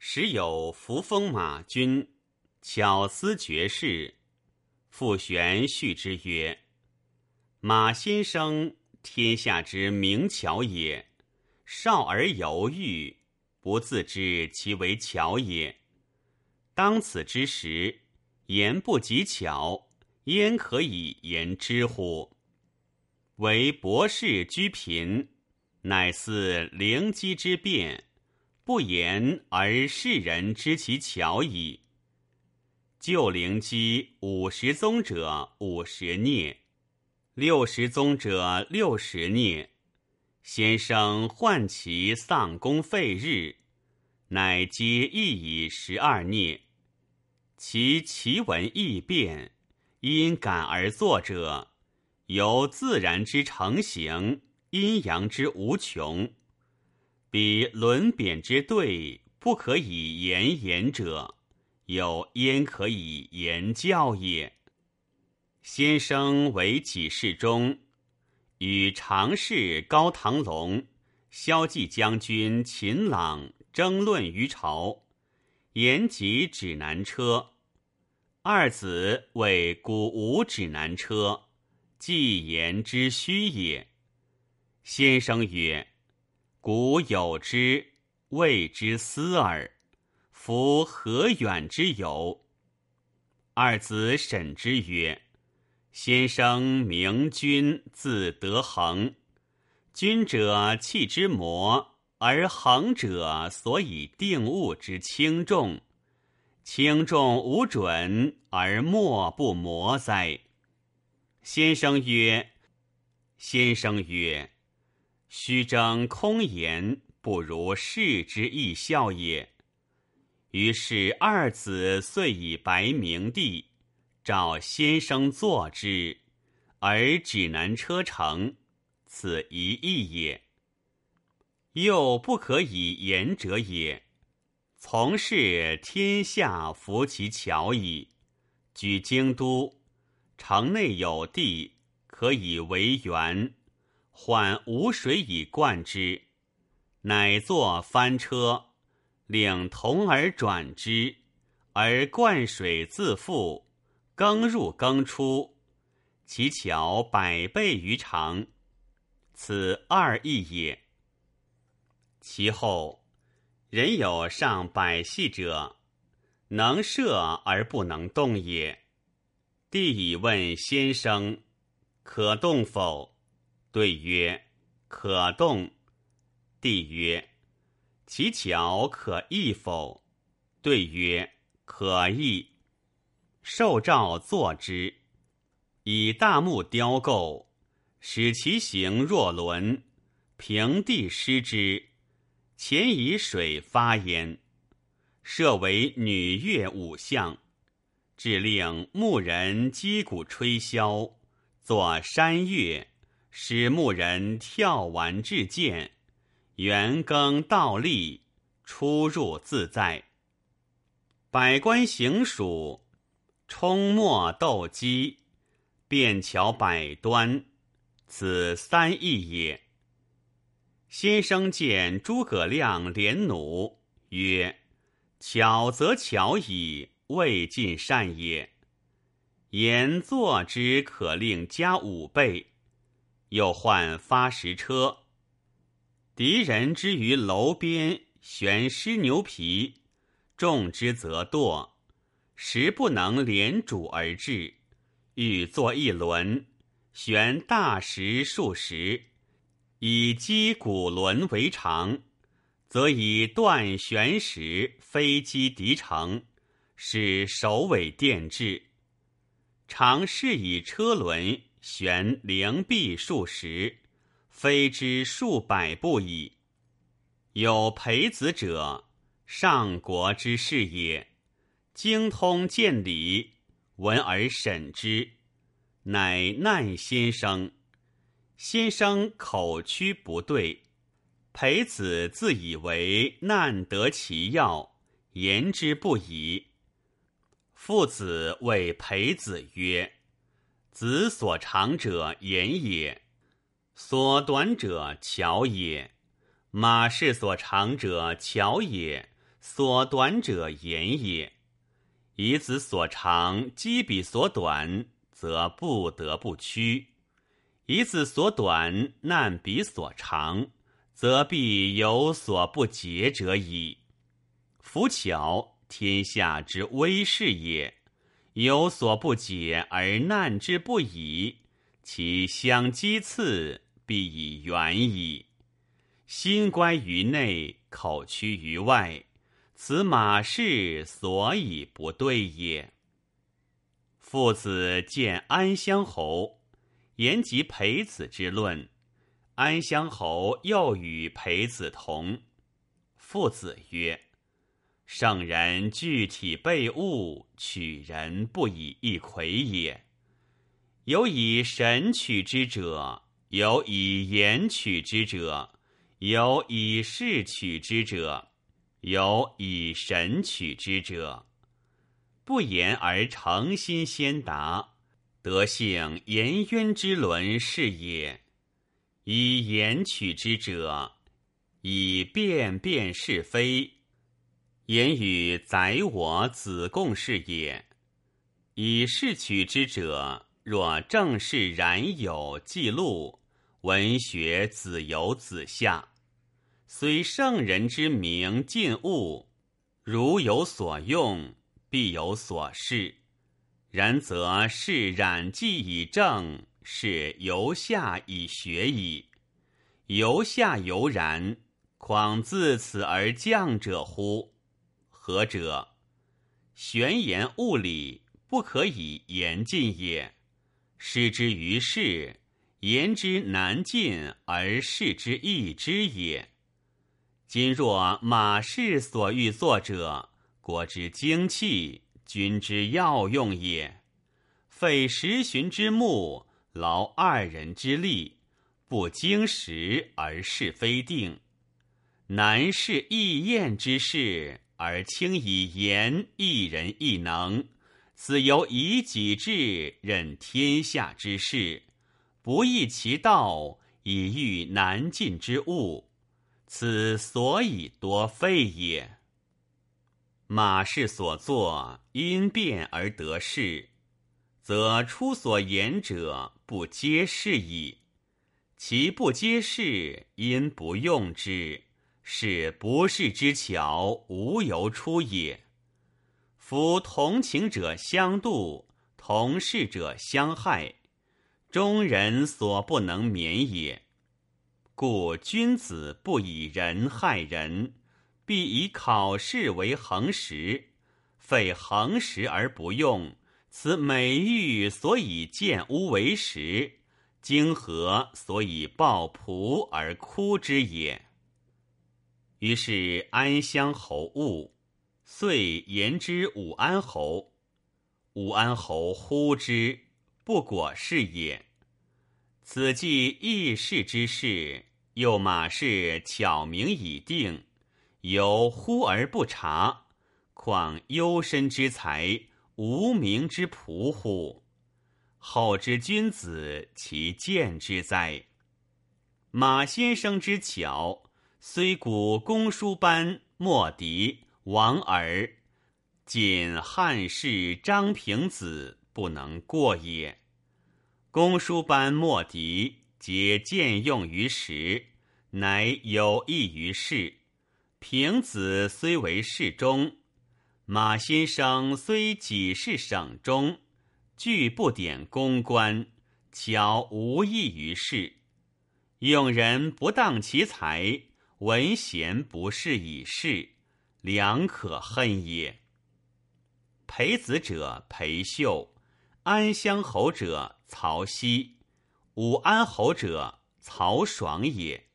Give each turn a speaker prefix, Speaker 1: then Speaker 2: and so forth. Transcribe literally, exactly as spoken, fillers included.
Speaker 1: 时有扶风马君，巧思绝世。傅玄叙之曰：马先生，天下之名巧也。少而犹豫，不自知其为巧也。当此之时，言不及巧，焉可以言之乎？唯博士居贫，乃似灵机之变，不言而世人知其巧矣。旧灵机五十宗者五十孽，六十宗者六十孽。先生患其丧功废日，乃皆亦以十二孽。其奇闻异变，因感而作者，由自然之成形，阴阳之无穷。彼轮贬之对，不可以言言者，有焉可以言教也？先生为己事中，与常侍高唐龙、骁骑将军秦朗争论于朝，言及指南车。二子谓古无指南车，既言之虚也。先生曰：古有之，谓之思耳。夫何远之有？二子审之曰：先生明君，字德衡。君者气之魔，而衡者所以定物之轻重。轻重无准，而莫不魔哉？先生曰：先生曰，虚争空言，不如世之易效也。于是二子遂以白明帝，召先生作之，而指南车成，此一义也。又不可以言者也。从事天下服其巧矣。举京都，城内有地，可以为园，缓无水以灌之，乃作翻车，令童儿转之，而灌水自复，更入更出，其巧百倍于常，此二义也。其后人有上百系者，能射而不能动也。帝以问先生：可动否？对曰：可动。帝曰：其巧可易否？对曰：可易。受诏作之，以大木雕构，使其形若轮，平地施之，前以水发焉，设为女乐五项，致令牧人击鼓吹箫，作山乐，使牧人跳玩至剑，圆耕倒立，出入自在。百官行署，冲墨斗鸡，便巧百端，此三义也。先生见诸葛亮连弩，曰：巧则巧矣，未尽善也。言作之可令加五倍。又换发石车，敌人之于楼边悬狮牛皮，中之则堕，时不能连主而至，欲作一轮，悬大石数十，以击鼓轮为常，则以断悬石飞击敌城，使首尾电制。常是以车轮悬灵璧数十，飞之数百步矣。有裴子者，上国之士也，精通见理，闻而审之，乃难先生。先生口曲不对，裴子自以为难得其要，言之不已。父子谓裴子曰：子所长者言也，所短者巧也。马氏所长者巧也， 所短者言也。以子所长积比所短，则不得不屈；以子所短难比所长，则必有所不竭者矣。夫巧，天下之威势也，有所不解而难之不已，其相讥刺，必以远矣。心乖于内，口屈于外，此马氏所以不对也。父子见安乡侯，言及裴子之论，安乡侯又与裴子同。父子曰：圣人具体备物，取人不以一魁也。有以神取之者，有以言取之者，有以事取之者，有以神取之者。不言而诚心先达，德性颜渊之伦是也。以言取之者，以辨辨是非，言语宰我子贡是也。以事取之者，若正事然有记录，文学子游子下，虽圣人之名尽物，如有所用，必有所事。然则是染记以正，是由下以学矣。由下犹然，况自此而降者乎？何者？玄言物理，不可以言尽也。失之于事，言之难尽而事之易之也。今若马氏所欲作者，国之精气，君之要用也。费十旬之木，劳二人之力，不经时而是非定。难是易验之事，而轻以言一人一能，此由以己志任天下之事，不易其道，以御难尽之物，此所以多废也。马氏所作，因变而得事，则出所言者不皆是矣。其不皆是，因不用之，是不是之巧，无由出也。夫同情者相妒，同事者相害，中人所不能免也。故君子不以人害人，必以考试为恒实，废恒实而不用，此美玉所以见污为实，经合所以抱仆而哭之也。于是安乡侯恶，遂言之武安侯。武安侯呼之，不果是也。此既议事之事，又马氏巧明已定，犹忽而不察，况幽深之才，无名之仆乎？后之君子，其见之哉？马先生之巧，虽古公叔班、莫迪、王尔，仅汉室张平子不能过也。公叔班、莫迪皆见用于时，乃有益于事。平子虽为侍中，马先生虽己是省中，据不点公关，巧无益于事。用人不当其才，文贤不是以事，良可恨也。裴子者裴秀，安乡侯者曹溪，武安侯者曹爽也。